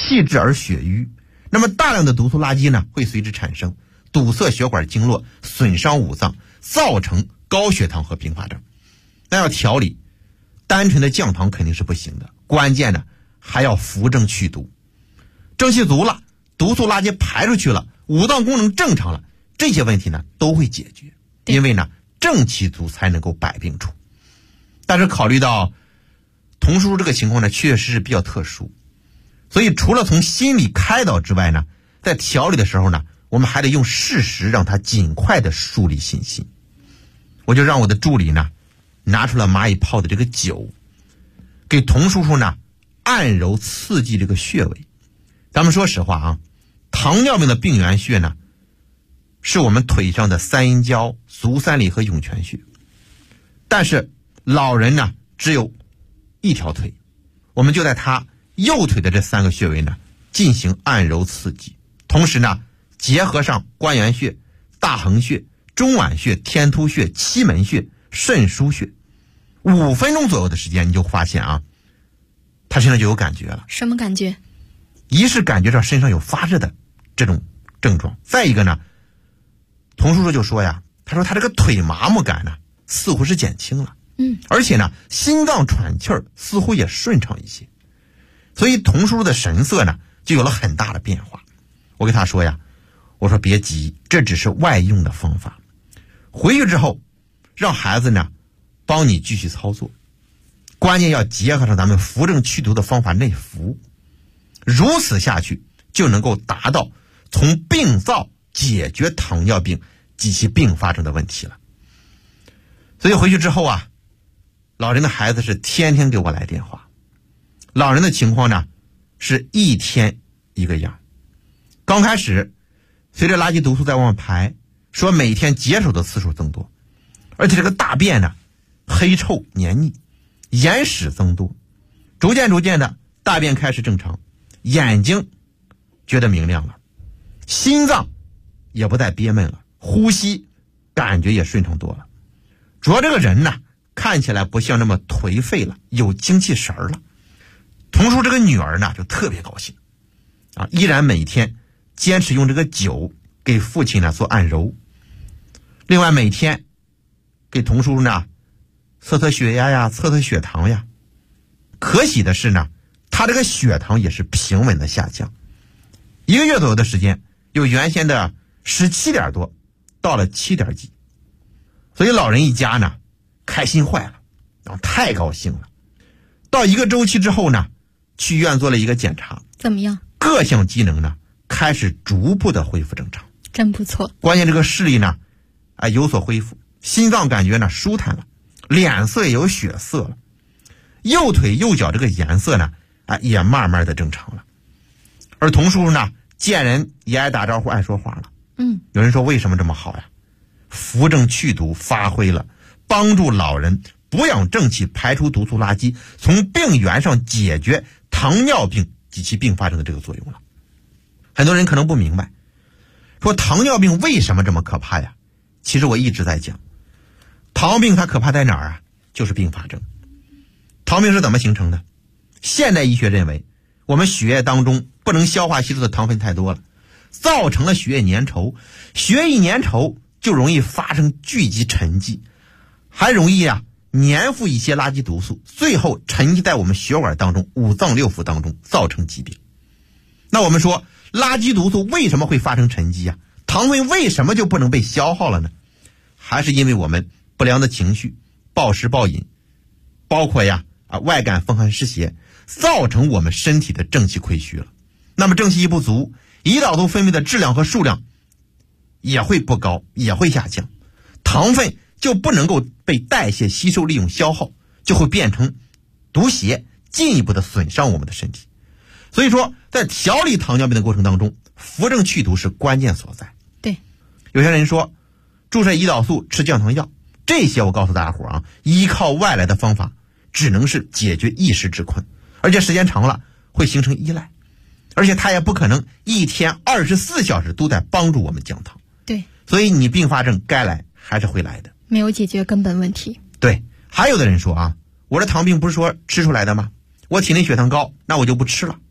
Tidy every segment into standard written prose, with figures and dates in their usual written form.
气滞而血瘀，那么大量的毒素垃圾呢会随之产生，堵塞血管经络，损伤五脏，造成高血糖和并发症。那要调理，单纯的降糖肯定是不行的，关键呢还要扶正祛毒。正气足了，毒素垃圾排出去了，五脏功能正常了，这些问题呢都会解决。因为呢正气足才能够百病除。但是考虑到童叔叔这个情况呢确实是比较特殊，所以除了从心理开导之外呢，在调理的时候呢，我们还得用事实让他尽快的树立信心。我就让我的助理呢拿出了蚂蚁泡的这个酒，给童叔叔呢按揉刺激这个穴位。咱们说实话啊，糖尿病的病原穴呢是我们腿上的三阴交、足三里和涌泉穴，但是老人呢只有一条腿，我们就在他右腿的这3个穴位呢进行按揉刺激，同时呢结合上关元穴、大横穴、中脘穴、天突穴、期门穴、肾腧穴，5分钟左右的时间，你就发现啊，他身上就有感觉了。 什么感觉？ 一是感觉到身上有发热的这种症状，再一个呢，童叔叔就说呀，他说他这个腿麻木感呢似乎是减轻了，而且呢心脏喘气儿似乎也顺畅一些，所以童叔叔的神色呢就有了很大的变化。我跟他说呀，我说别急，这只是外用的方法，回去之后让孩子呢帮你继续操作，关键要结合上咱们扶正祛毒的方法内服，如此下去就能够达到从病灶解决糖尿病及其并发症的问题了。所以回去之后啊，老人的孩子是天天给我来电话，老人的情况呢是一天一个样。刚开始随着垃圾毒素在往外排，说每天解手的次数增多，而且这个大便呢黑臭黏腻，眼屎增多，逐渐的大便开始正常，眼睛觉得明亮了，心脏也不再憋闷了，呼吸感觉也顺畅多了。主要这个人呢看起来不像那么颓废了，有精气神了。童叔这个女儿呢就特别高兴啊，依然每天坚持用这个酒给父亲呢做按揉，另外每天给童叔呢测血压呀，测血糖呀。可喜的是呢，他这个血糖也是平稳的下降，1个月左右的时间，由原先的17点多到了7点几，所以老人一家呢开心坏了，然后太高兴了。到1个周期之后呢，去医院做了一个检查， 怎么样？ 各项机能呢开始逐步的恢复正常， 真不错。 关键这个视力呢有所恢复，心脏感觉呢舒坦了，脸色也有血色了，右腿右脚这个颜色呢也慢慢的正常了。而童叔叔呢见人也爱打招呼，爱说话了。有人说为什么这么好呀？扶正祛毒发挥了帮助老人补养正气，排出毒素垃圾，从病源上解决糖尿病及其并发症的这个作用了。很多人可能不明白，说糖尿病为什么这么可怕呀？其实我一直在讲，糖病它可怕在哪儿啊？就是并发症。糖病是怎么形成的？现代医学认为，我们血液当中不能消化吸收的糖分太多了，造成了血液粘稠，血液一粘稠就容易发生聚集沉积，还容易粘附一些垃圾毒素，最后沉积在我们血管当中、五脏六腑当中，造成疾病。那我们说垃圾毒素为什么会发生沉积糖分为什么就不能被消耗了呢？还是因为我们不良的情绪、暴食暴饮，包括外感风寒湿邪，造成我们身体的正气亏虚了。那么正气一不足，胰岛素分泌的质量和数量也会不高，也会下降，糖分就不能够被代谢吸收利用消耗，就会变成毒邪，进一步的损伤我们的身体。所以说在调理糖尿病的过程当中，扶正祛毒是关键所在。 对， 有些人说注射胰岛素、吃降糖药，这些我告诉大家伙依靠外来的方法只能是解决一时之困，而且时间长了会形成依赖，而且它也不可能一天24小时都在帮助我们降糖。 对， 所以你并发症该来还是会来的， 没有解决根本问题。 对，还有的人说我这糖病不是说吃出来的吗？我体内血糖高，那我就不吃了。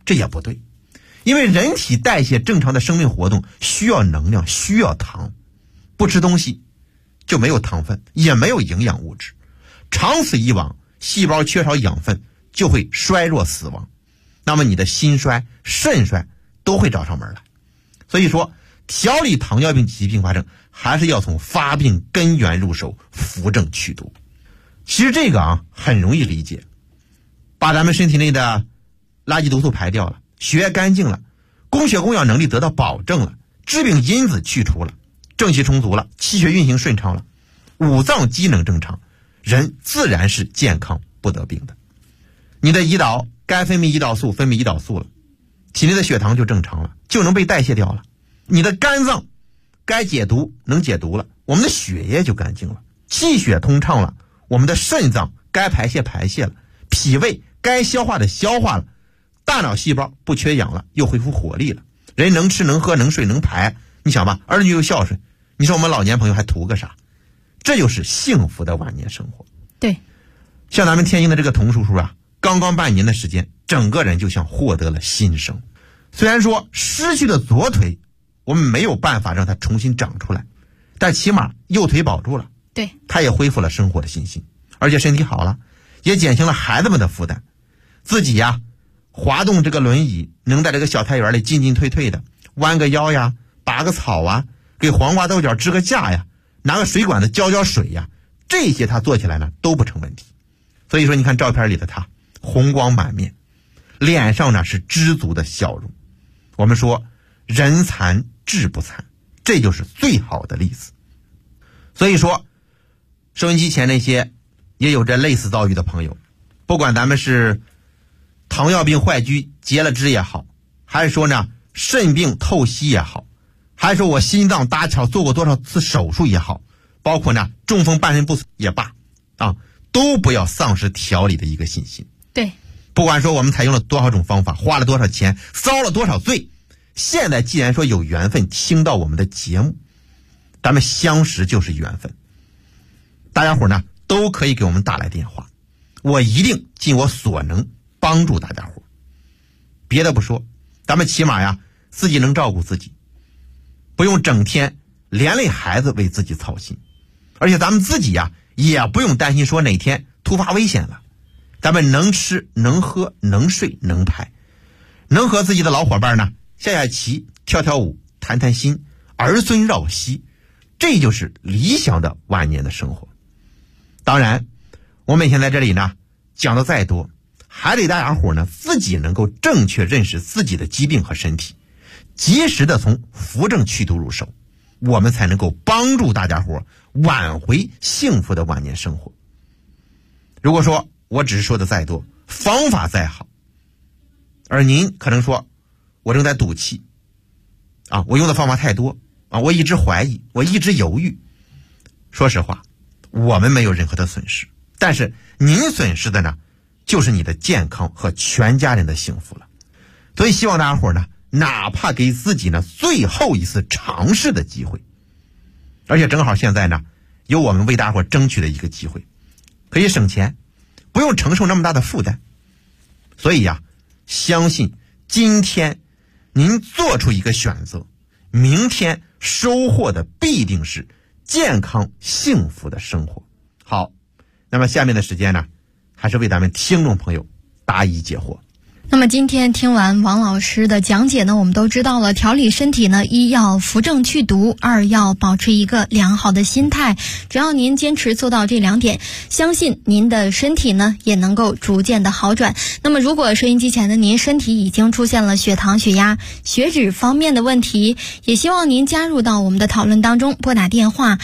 这也不对，因为人体代谢正常的生命活动需要能量，需要糖，不吃东西就没有糖分，也没有营养物质，长此以往，细胞缺少养分就会衰弱死亡，那么你的心衰、肾衰都会找上门来。所以说调理糖尿病及其并发症还是要从发病根源入手，扶正祛毒。其实这个很容易理解，把咱们身体内的垃圾毒素排掉了，血液干净了，供血供氧能力得到保证了，致病因子去除了，正气充足了，气血运行顺畅了，五脏机能正常，人自然是健康不得病的。你的胰岛该分泌胰岛素分泌胰岛素了，体内的血糖就正常了，就能被代谢掉了。你的肝脏该解毒能解毒了，我们的血液就干净了，气血通畅了，我们的肾脏该排泄排泄了，脾胃该消化的消化了，大脑细胞不缺氧了，又恢复活力了，人能吃能喝能睡能排，你想吧，儿女又孝顺，你说我们老年朋友还图个啥？这就是幸福的晚年生活。 对， 像咱们天津的这个童叔叔刚刚半年的时间，整个人就像获得了新生。虽然说失去的左腿我们没有办法让它重新长出来，但起码右腿保住了， 对， 他也恢复了生活的信心，而且身体好了，也减轻了孩子们的负担。自己滑动这个轮椅，能在这个小菜园里进进退退的，弯个腰拔个草给黄瓜豆角支个架拿个水管子浇水这些他做起来呢都不成问题。所以说你看照片里的他红光满面，脸上呢是知足的笑容。我们说人残志不残，这就是最好的例子。所以说收音机前那些也有着类似遭遇的朋友，不管咱们是糖尿病坏疽截了肢也好，还是说呢肾病透析也好，还是说我心脏搭桥做过多少次手术也好，包括呢中风半身不遂也罢都不要丧失调理的一个信心。 对， 不管说我们采用了多少种方法，花了多少钱，遭了多少罪，现在既然说有缘分听到我们的节目，咱们相识就是缘分，大家伙呢都可以给我们打来电话，我一定尽我所能帮助大家伙。别的不说，咱们起码自己能照顾自己，不用整天连累孩子为自己操心，而且咱们自己也不用担心说哪天突发危险了，咱们能吃能喝能睡能排，能和自己的老伙伴呢下棋跳跳舞谈谈心，儿孙绕膝，这就是理想的晚年的生活。当然我每天在这里呢讲的再多，还得大家伙呢自己能够正确认识自己的疾病和身体，及时的从扶正祛毒入手，我们才能够帮助大家伙挽回幸福的晚年生活。如果说我只是说的再多，方法再好，而您可能说我正在赌气我用的方法太多我一直怀疑，我一直犹豫。说实话，我们没有任何的损失，但是您损失的呢就是你的健康和全家人的幸福了。所以希望大家伙呢哪怕给自己呢最后一次尝试的机会，而且正好现在呢有我们为大家伙争取的一个机会，可以省钱，不用承受那么大的负担。所以相信今天您做出一个选择，明天收获的必定是健康幸福的生活。好，那么下面的时间呢还是为咱们听众朋友答疑解惑。 那么今天听完王老师的讲解呢，我们都知道了调理身体呢，一要扶正祛毒，二要保持一个良好的心态。只要您坚持做到这2点，相信您的身体呢也能够逐渐的好转。那么如果收音机前的您身体已经出现了血糖、血压、血脂方面的问题，也希望您加入到我们的讨论当中，拨打电话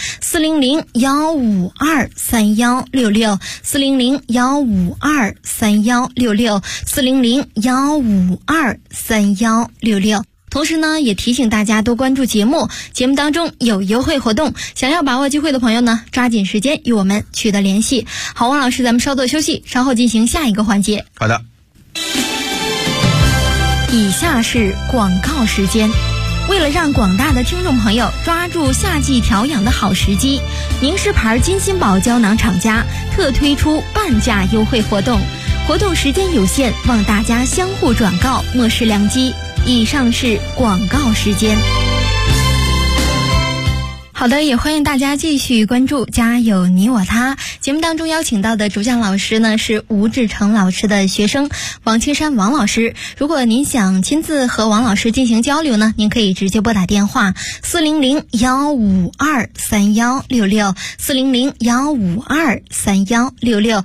400-152-3166 400-152-3166 400-152-3166。同时呢，也提醒大家多关注节目，节目当中有优惠活动，想要把握机会的朋友呢，抓紧时间与我们取得联系。好，王老师，咱们稍作休息，稍后进行下一个环节。 好的。 以下是广告时间。为了让广大的听众朋友抓住夏季调养的好时机，宁氏牌金心宝胶囊厂家特推出半价优惠活动， 活动时间有限，望大家相互转告，莫失良机。以上是广告时间。好的，也欢迎大家继续关注家有你我他。节目当中邀请到的主讲老师呢是吴志成老师的学生王青山王老师。如果您想亲自和王老师进行交流呢，您可以直接拨打电话400-152-3166 400-152-3166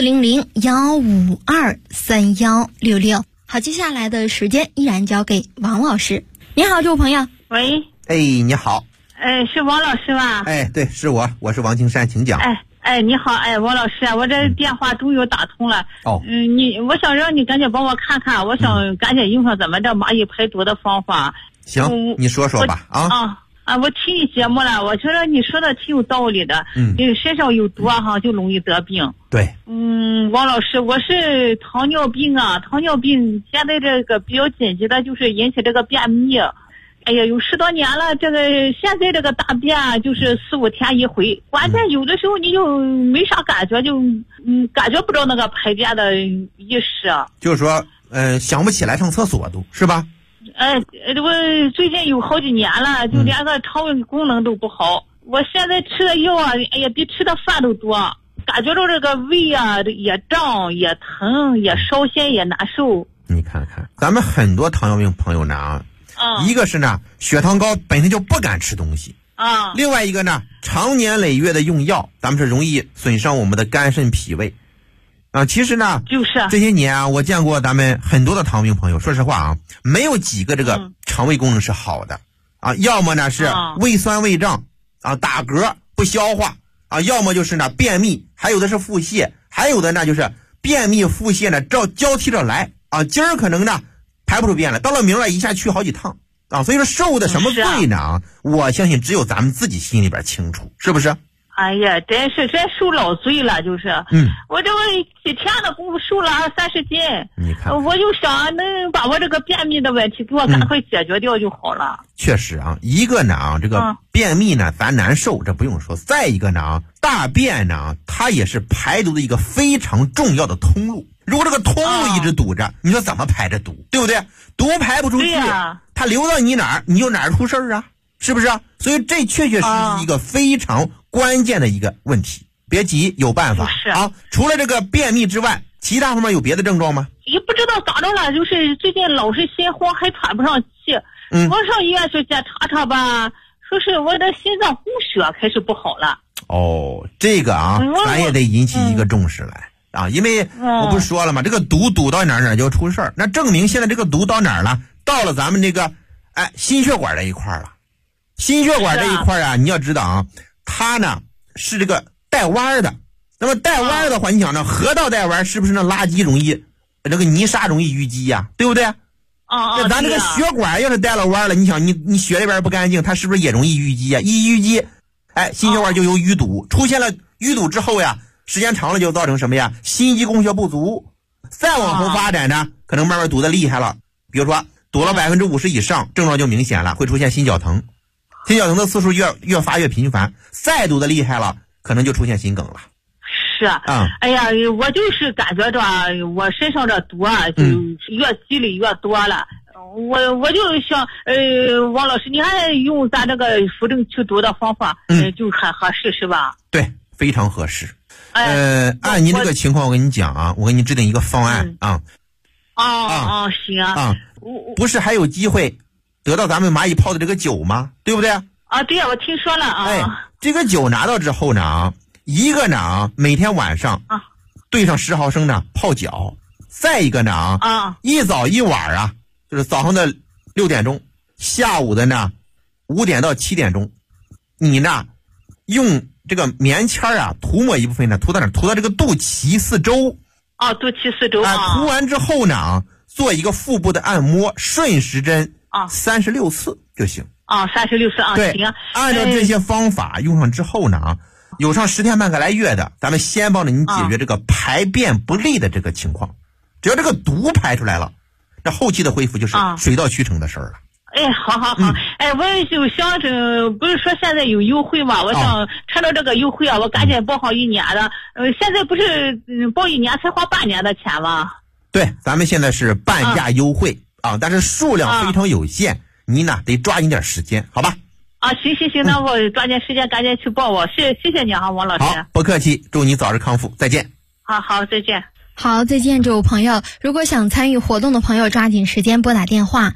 400-152-3166。好，接下来的时间依然交给王老师。你好，这位朋友。 喂。 哎，你好。 是王老师吧？ 哎，对，是我是王青山，请讲。 你好，王老师，我这电话终于打通了。 哦。 我想让你赶紧帮我看看，我想赶紧用上咱们这蚂蚁排毒的方法。 行，你说说吧。 我听你节目了，我觉得你说的挺有道理的。身上有毒就容易得病。 对。 王老师，我是糖尿病啊，糖尿病现在这个比较紧急的就是引起这个便秘。哎呀，有10多年了，现在这个大便就是4、5天一回，关键有的时候你就没啥感觉，就感觉不着那个排便的意识。 就是说，想不起来上厕所都是吧？ 我最近有好几年了，就连个肠胃功能都不好。我现在吃的药比吃的饭都多，感觉到这个胃也胀也疼也烧心也难受。 你看看，咱们很多糖尿病朋友呢一个是呢血糖高本身就不敢吃东西另外一个呢常年累月的用药，咱们是容易损伤我们的肝肾脾胃其实呢就是这些年我见过咱们很多的糖尿病朋友，说实话没有几个这个肠胃功能是好的要么呢是胃酸胃胀打嗝不消化要么就是呢便秘，还有的是腹泻，还有的呢就是便秘腹泻呢交替着来今儿可能呢排不出便来，到了明儿一下去好几趟所以说受的什么罪呢我相信只有咱们自己心里边清楚，是不是？ 哎呀，真受老罪了，就是我这几天的功夫瘦了30斤， 你看我就想能把我这个便秘的问题给我赶快解决掉就好了。 确实一个呢这个便秘呢咱难受，这不用说，再一个呢大便呢它也是排毒的一个非常重要的通路，如果这个通路一直堵着你说怎么排这毒，对不对？毒排不出去它流到你哪儿你就哪儿出事儿是不是所以这确确实实是一个非常关键的一个问题。别急，有办法除了这个便秘之外，其他方面有别的症状吗？ 也不知道咋着了，就是最近老是心慌还喘不上气我上医院去检查吧，说是我的心脏供血开始不好了。 这个咱也得引起一个重视来因为我不是说了吗这个毒堵到哪儿就出事儿，那证明现在这个毒到哪儿了？到了咱们这个心血管这一块了。心血管这一块你要知道它呢是这个带弯的，那么带弯的话你想呢河道带弯是不是那垃圾容易这个泥沙容易淤积对不对？那咱这个血管要是带了弯了，你想你血里边不干净，它是不是也容易淤积一淤积心血管就有淤堵，出现了淤堵之后时间长了就造成什么心肌供血不足，再往后发展呢可能慢慢堵得厉害了，比如说堵了50%以上，症状就明显了，会出现心绞疼，心绞疼的次数越发越频繁，再堵得厉害了可能就出现心梗了。 是哎呀，我就是感觉着我身上这毒就越积累越多了。我就想王老师你还用咱这个扶正祛毒的方法就很合适是吧？ 对，非常合适。按您这个情况我跟你讲我给你制定一个方案行不是还有机会得到咱们蚂蚁泡的这个酒吗？对不对？ 对我听说了这个酒拿到之后呢一个呢每天晚上兑上10毫升呢泡脚，再一个呢一早一晚就是早上的6点钟，下午的呢5点到7点钟，你呢用这个棉签涂抹一部分呢涂到哪？涂到这个肚脐四周肚脐四周涂完之后呢做一个腹部的按摩，顺时针36次就行 36次对， 行。 按照这些方法用上之后呢有上10天半个来月的，咱们先帮着您解决这个排便不利的这个情况，只要这个毒排出来了，这后期的恢复就是水到渠成的事儿了。 哎，好，哎，我也就想着，不是说现在有优惠嘛，我想趁着这个优惠啊，我赶紧报上1年的。现在不是报1年才花半年的钱吗？ 对，咱们现在是半价优惠啊，但是数量非常有限，你呢得抓紧点时间，好吧？ 啊，行，那我抓紧时间赶紧去报我。谢谢你啊，王老师。 好，不客气，祝你早日康复，再见。 好，再见。 好，再见，这位朋友。如果想参与活动的朋友，抓紧时间拨打电话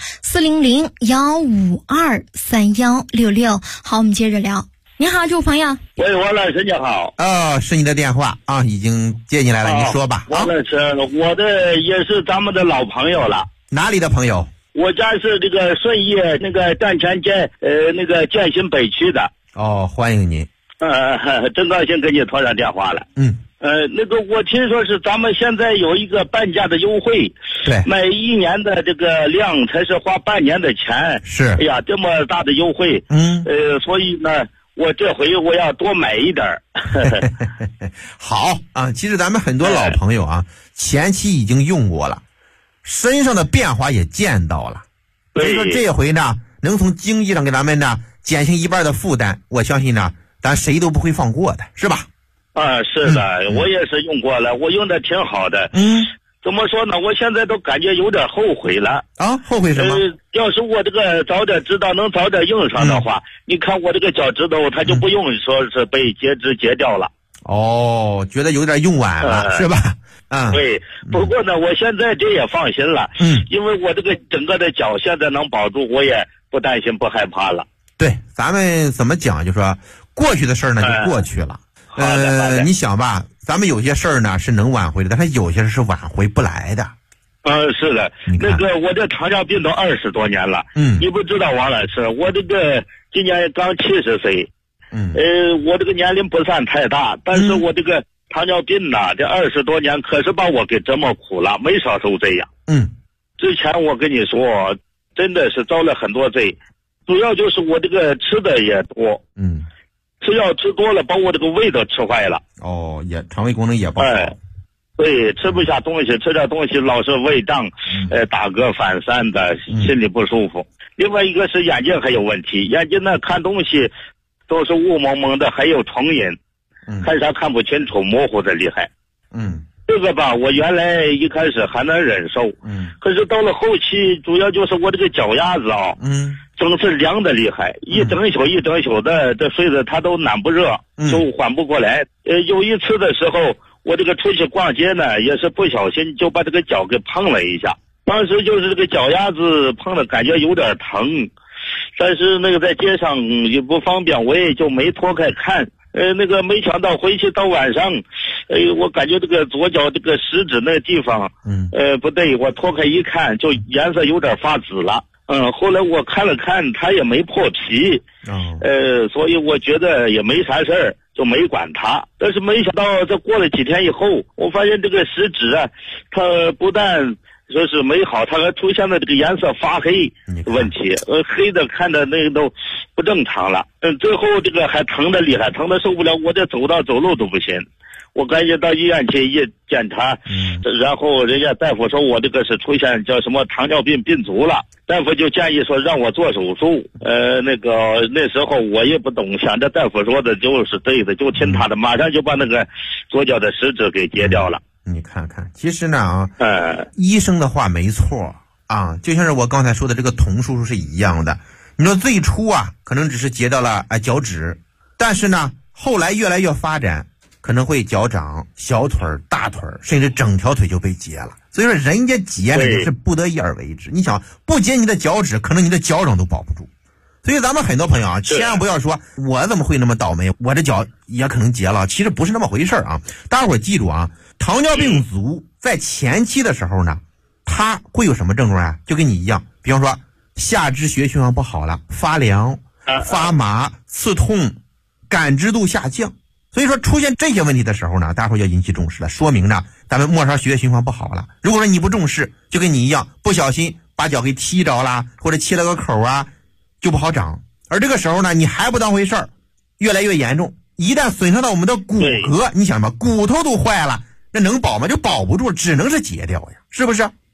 400-152-3166。好，我们接着聊。你好，这位朋友。 喂，王老师你好。 是你的电话啊，已经接进来了，你说吧。 王老师，我的也是咱们的老朋友了。 哪里的朋友？ 我家是这个顺义那个站前街那个建新北区的。 欢迎您。 真高兴跟你拖上电话了。那个我听说是咱们现在有一个半价的优惠， 对， 买1年的这个量才是花半年的钱。 是， 哎呀，这么大的优惠，所以呢，我这回我要多买一点。 好啊，其实咱们很多老朋友啊，前期已经用过了，身上的变化也见到了，所以说这回呢，能从经济上给咱们呢减轻一半的负担，我相信呢，咱谁都不会放过的，是吧？ 是的，我也是用过了，我用的挺好的。怎么说呢？我现在都感觉有点后悔了。 后悔什么？ 要是我这个早点知道，能早点用上的话，你看我这个脚趾头，它就不用说是被截肢截掉了。 觉得有点用晚了，是吧？ 对。不过呢，我现在这也放心了。因为我这个整个的脚现在能保住，我也不担心不害怕了。 对，咱们怎么讲？就说过去的事儿呢，就过去了。你想吧，咱们有些事儿呢是能挽回的，但是有些事是挽回不来的。 是的，那个我这糖尿病都20多年了。你不知道王老师，我这个今年刚70岁。我这个年龄不算太大，但是我这个糖尿病呢，这20多年可是把我给折磨苦了，没少受罪呀。之前我跟你说，真的是遭了很多罪，主要就是我这个吃的也多。吃药吃多了，把我这个胃都吃坏了。 也肠胃功能也不好。 对，吃不下东西，吃点东西老是胃胀，打嗝反三的，心里不舒服。另外一个是眼睛还有问题，眼睛呢看东西都是雾蒙蒙的，还有重影，看啥看不清楚，模糊的厉害。这个吧，我原来一开始还能忍受，可是到了后期，主要就是我这个脚丫子啊，总是凉的厉害，一整宿的，这睡着它都暖不热，就缓不过来。有一次的时候，我这个出去逛街呢，也是不小心就把这个脚给碰了一下，当时就是这个脚丫子碰的感觉有点疼，但是那个在街上也不方便，我也就没脱开看。那个没想到回去到晚上，我感觉这个左脚这个食指那个地方，不对，我脱开一看，就颜色有点发紫了。后来我看了看，它也没破皮，所以我觉得也没啥事儿，就没管它。但是没想到这过了几天以后，我发现这个食指啊，它不但说是没好，它还出现了这个颜色发黑问题，黑的看着那个都不正常了。最后这个还疼的厉害，疼的受不了，我这走路都不行。我赶紧到医院去一检查，然后人家大夫说我这个是出现叫什么糖尿病病足了，大夫就建议说让我做手术。那时候我也不懂，想着大夫说的就是对的，就听他的，马上就把那个左脚的食指给截掉了。 你看看，其实呢医生的话没错啊，就像是我刚才说的这个童叔叔是一样的。你说最初啊，可能只是截到了脚趾，但是呢，后来越来越发展，可能会脚掌、小腿、大腿，甚至整条腿就被截了。所以说，人家截呢也是不得已而为之。你想，不截你的脚趾，可能你的脚掌都保不住。所以咱们很多朋友啊，千万不要说我怎么会那么倒霉，我这脚也可能截了。其实不是那么回事啊。大伙儿记住啊，糖尿病足在前期的时候呢，它会有什么症状啊？就跟你一样，比方说下肢血液循环不好了，发凉、发麻、刺痛、感知度下降。所以说出现这些问题的时候呢，大伙儿要引起重视了，说明呢咱们末梢血液循环不好了。如果说你不重视，就跟你一样，不小心把脚给踢着了，或者切了个口啊，就不好长。而这个时候呢，你还不当回事儿，越来越严重。一旦损伤到我们的骨骼，你想吧，骨头都坏了，那能保吗？就保不住，只能是截掉呀，是不是？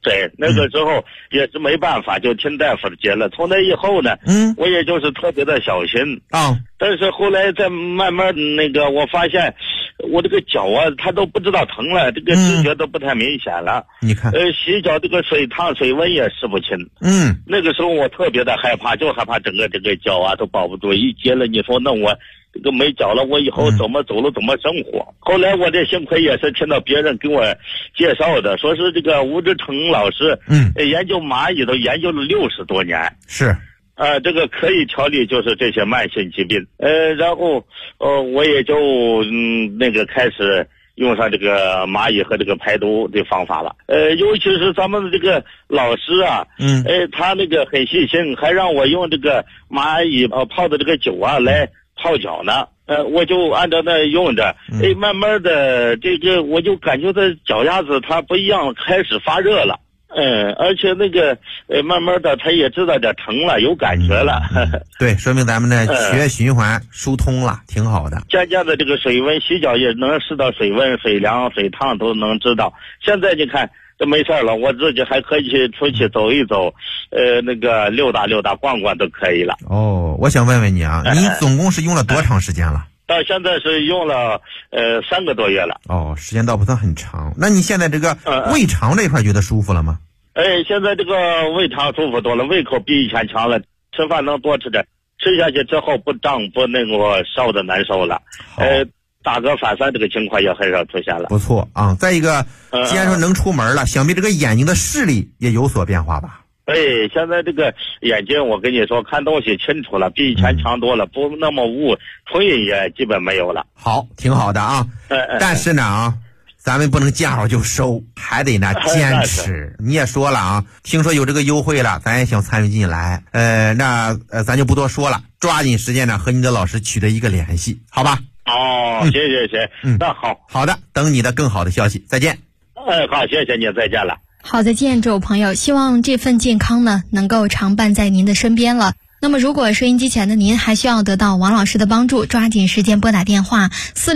对，那个时候也是没办法，就听大夫的解了。从那以后呢，我也就是特别的小心啊。 但是后来再慢慢那个，我发现我这个脚啊，它都不知道疼了，这个知觉都不太明显了。 你看， 洗脚这个水烫水温也试不清。那个时候我特别的害怕，就害怕整个这个脚啊都保不住，一接了你说那我这个没脚了，我以后怎么走路怎么生活？后来我这幸亏也是听到别人给我介绍的，说是这个吴志成老师，研究蚂蚁都研究了60多年， 是， 这个可以调理就是这些慢性疾病，然后我也就那个开始用上这个蚂蚁和这个排毒的方法了，尤其是咱们这个老师啊，他那个很细心，还让我用这个蚂蚁泡的这个酒啊来泡脚呢，我就按照那用着，慢慢的这个我就感觉这脚丫子它不一样，开始发热了，而且那个慢慢的他也知道点疼了，有感觉了， 对，说明咱们的血液循环疏通了，挺好的。 渐渐的这个水温洗脚也能试到水温、水凉、水烫都能知道。现在你看这没事了，我自己还可以出去走一走，那个溜达溜达、逛逛都可以了。 哦，我想问问你啊，你总共是用了多长时间了？ 到现在是用了3个多月了。 哦，时间倒不算很长。那你现在这个胃肠这块觉得舒服了吗？ 现在这个胃肠舒服多了，胃口比以前强了，吃饭能多吃点，吃下去之后不胀不那个烧的难受了。打嗝反酸这个情况也很少出现了。 不错啊。再一个，既然说能出门了，想必这个眼睛的视力也有所变化吧？ 现在这个眼睛我跟你说看东西清楚了，比以前强多了，不那么雾，唇印也基本没有了。 好，挺好的啊。但是呢咱们不能见好就收，还得呢坚持。你也说了啊，听说有这个优惠了，咱也想参与进来。那咱就不多说了，抓紧时间呢和你的老师取得一个联系，好吧？ 行，那好的，等你的更好的消息，再见。 好，谢谢你，再见了。 好，再见，这位朋友，希望这份健康呢能够常伴在您的身边了。那么如果收音机前的您还需要得到王老师的帮助，抓紧时间拨打电话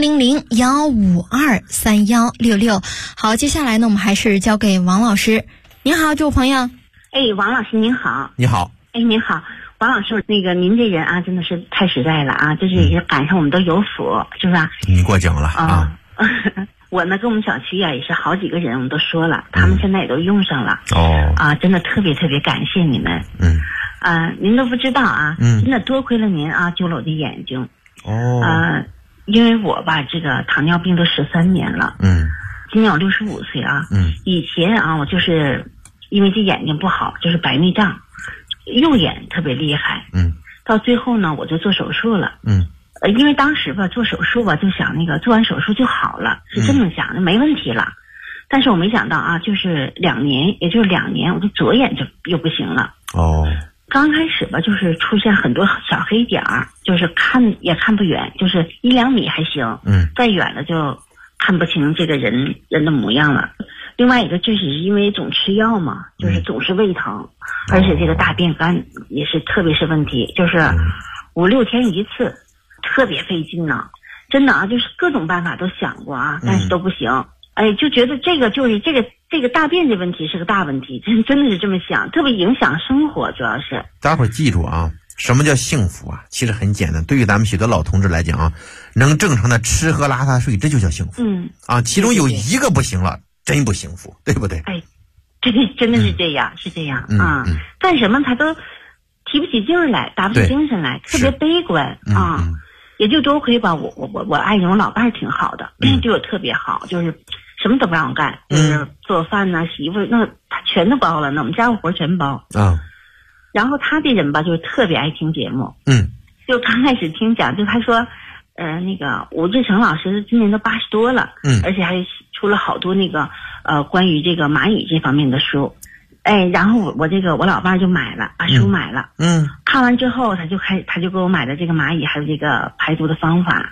400-152-3166。好，接下来呢我们还是交给王老师。您好，这位朋友。 王老师您好。 你好。 您好，王老师，那个您这人啊真的是太实在了啊，这是也赶上我们都有福，是吧？ 你过奖了啊。 我呢跟我们小区啊也是好几个人我们都说了，他们现在也都用上了。真的特别特别感谢你们。您都不知道啊，真的多亏了您啊，救了我的眼睛。因为我吧这个糖尿病都13年了。今年我65岁啊。以前啊我就是因为这眼睛不好，就是白内障，右眼特别厉害。到最后呢我就做手术了。因为当时吧做手术吧就想那个做完手术就好了，是这么想的，没问题了。但是我没想到啊，就是2年，也就是2年，我的左眼就又不行了。刚开始吧就是出现很多小黑点儿，就是看也看不远，就是1-2米还行。再远了就看不清这个人的模样了。另外一个就是因为总吃药嘛，就是总是胃疼，而且这个大便干也是特别是问题，就是5-6天一次，特别费劲呢。真的啊，就是各种办法都想过啊，但是都不行。就觉得这个就是这个大便的问题是个大问题，真的是这么想，特别影响生活，主要是。 待会儿记住啊，什么叫幸福啊？其实很简单，对于咱们许多老同志来讲啊，能正常的吃喝拉撒睡，这就叫幸福。其中有一个不行了，真不幸福，对不对？ 真的是这样，是这样啊。干什么他都提不起劲来，打不起精神来，特别悲观啊。也就多亏吧，我爱人我老伴儿挺好的，对我特别好，就是什么都不让我干，就是做饭呐、洗衣服，那他全都包了，那我们家务活全包。然后他这人吧，就是特别爱听节目。就刚开始听讲，就他说，那个吴志成老师今年都80多了，而且还出了好多那个关于这个蚂蚁这方面的书。然后我老伴儿就买了，把书买了。看完之后他就给我买的这个蚂蚁还有这个排毒的方法。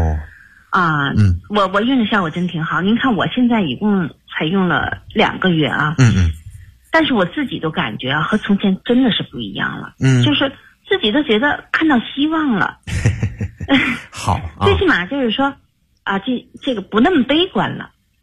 我用的效果真挺好。您看我现在一共才用了2个月啊。但是我自己都感觉啊，和从前真的是不一样了。就是自己都觉得看到希望了。 好， 最起码就是说啊，这个不那么悲观了。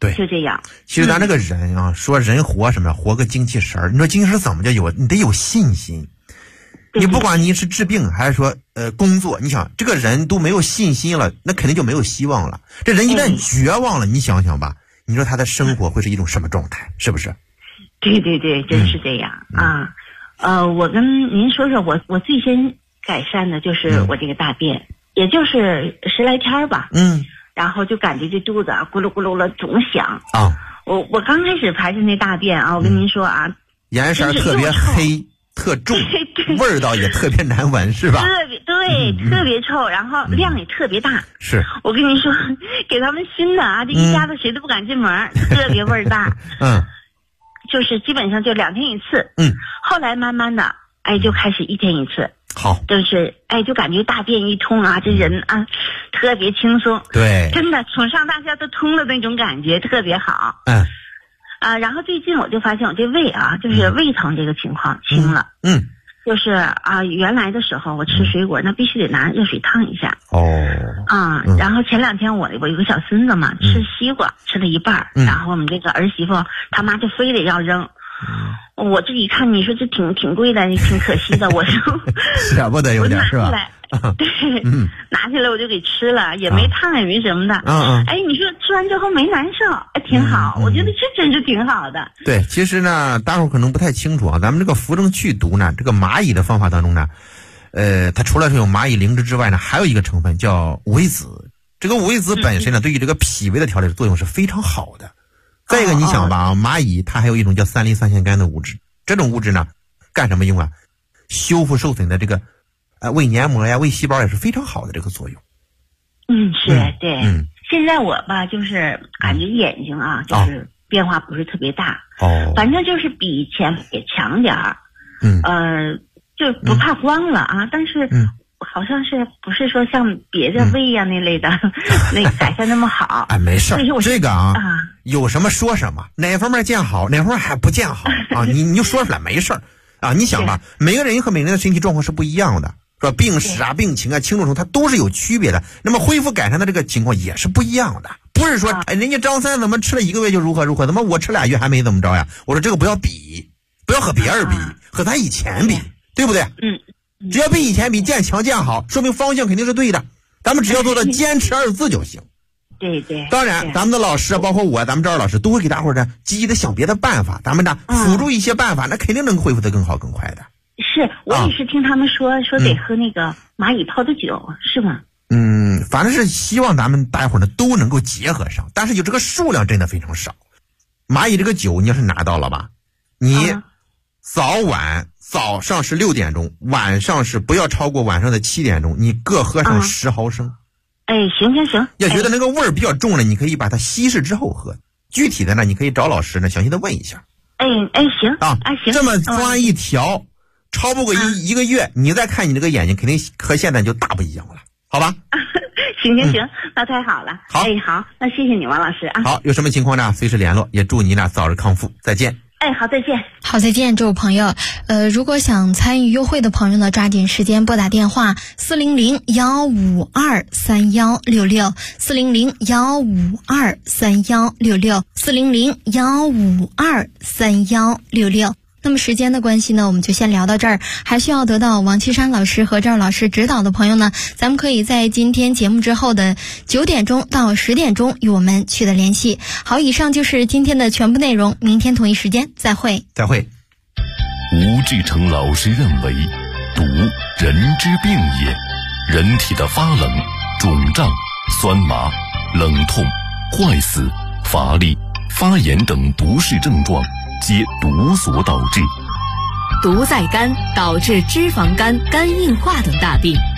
对， 就这样。 其实咱这个人啊，说人活什么，活个精气神儿。你说精气神怎么叫有？你得有信心。你不管你是治病还是说工作，你想这个人都没有信心了，那肯定就没有希望了。这人一旦绝望了，你想想吧，你说他的生活会是一种什么状态？是不是？ 对对对，真是这样啊。我跟您说说，我最先改善的就是我这个大便，也就是10来天吧。然后就感觉这肚子啊咕噜咕噜了总响啊。我刚开始排的那大便啊，我跟您说啊， 颜色特别黑。特重，味道也特别难闻，是吧？ 特别臭，然后量也特别大。 是， 我跟你说，给他们熏的啊，这一家子谁都不敢进门，特别味儿大。就是基本上就2天一次。后来慢慢的，就开始1天1次。 好， 就是就感觉大便一通啊，这人啊特别轻松。 对， 真的从上到下都通了那种感觉，特别好。然后最近我就发现我这胃啊，就是胃疼这个情况轻了。就是原来的时候我吃水果那必须得拿热水烫一下。然后前2天我有个小孙子嘛，吃西瓜吃了一半，然后我们这个儿媳妇他妈就非得要扔。我这一看，你说这挺贵的，也挺可惜的，我就舍不得有点是吧？ 对，拿起来我就给吃了，也没烫也没什么的。你说吃完之后没难受，挺好。我觉得这真是挺好的。 对，其实呢，大伙儿可能不太清楚啊，咱们这个扶正祛毒呢，这个蚂蚁的方法当中呢，它除了是有蚂蚁灵芝之外呢，还有一个成分叫五味子。这个五味子本身呢，对于这个脾胃的调理的作用是非常好的。再一个，你想吧，蚂蚁它还有一种叫3磷酸腺苷的物质，这种物质呢，干什么用啊？修复受损的这个胃黏膜呀、胃细胞也是非常好的这个作用。 对。现在我吧，就是感觉眼睛啊，就是变化不是特别大。反正就是比以前也强点儿。就不怕光了啊，但是好像是不是说像别的胃呀那类的那改善那么好。 没事儿，这个有什么说什么，哪方面见好，哪方面还不见好啊？你就说出来没事儿啊。你想吧，每个人和每个人的身体状况是不一样的，是吧？病史啊、病情啊、轻重程度它都是有区别的。那么恢复改善的这个情况也是不一样的，不是说人家张三怎么吃了1个月就如何如何，怎么我吃2月还没怎么着呀？我说这个不要比，不要和别人比，和咱以前比，对不对？只要比以前比见强见好，说明方向肯定是对的。咱们只要做到坚持2字就行。 对。 当然，咱们的老师包括我，咱们赵老师都会给大伙儿呢积极的想别的办法，咱们呢辅助一些办法，那肯定能恢复的更好更快的。 是，我也是听他们说得喝那个蚂蚁泡的酒，是吗？ 反正是希望咱们大伙儿呢都能够结合上，但是有这个数量真的非常少。蚂蚁这个酒你要是拿到了吧，你早上是6点钟，晚上是不要超过晚上的7点钟，你各喝上10毫升。 行。 要觉得那个味儿比较重了，你可以把它稀释之后喝。具体的呢，你可以找老师呢详细的问一下。 行行。 这么方案一调，超不过一个月，你再看你这个眼睛，肯定和现在就大不一样了，好吧？ 行，那太好了。好，那谢谢你王老师啊。 好，有什么情况呢？随时联络，也祝你呢早日康复，再见。 好，再见。 好，再见，这位朋友。如果想参与优惠的朋友呢，抓紧时间拨打电话400-152-3166，400-152-3166，400-152-3166。那么时间的关系呢，我们就先聊到这儿。还需要得到王岐山老师和赵老师指导的朋友呢，咱们可以在今天节目之后的9点钟到10点钟与我们取得联系。好，以上就是今天的全部内容，明天同一时间再会。 吴志成老师认为，毒人之病也，人体的发冷、肿胀、酸麻、冷痛、坏死、乏力、发炎等不适症状皆毒所导致。 毒在肝，导致脂肪肝、肝硬化等大病。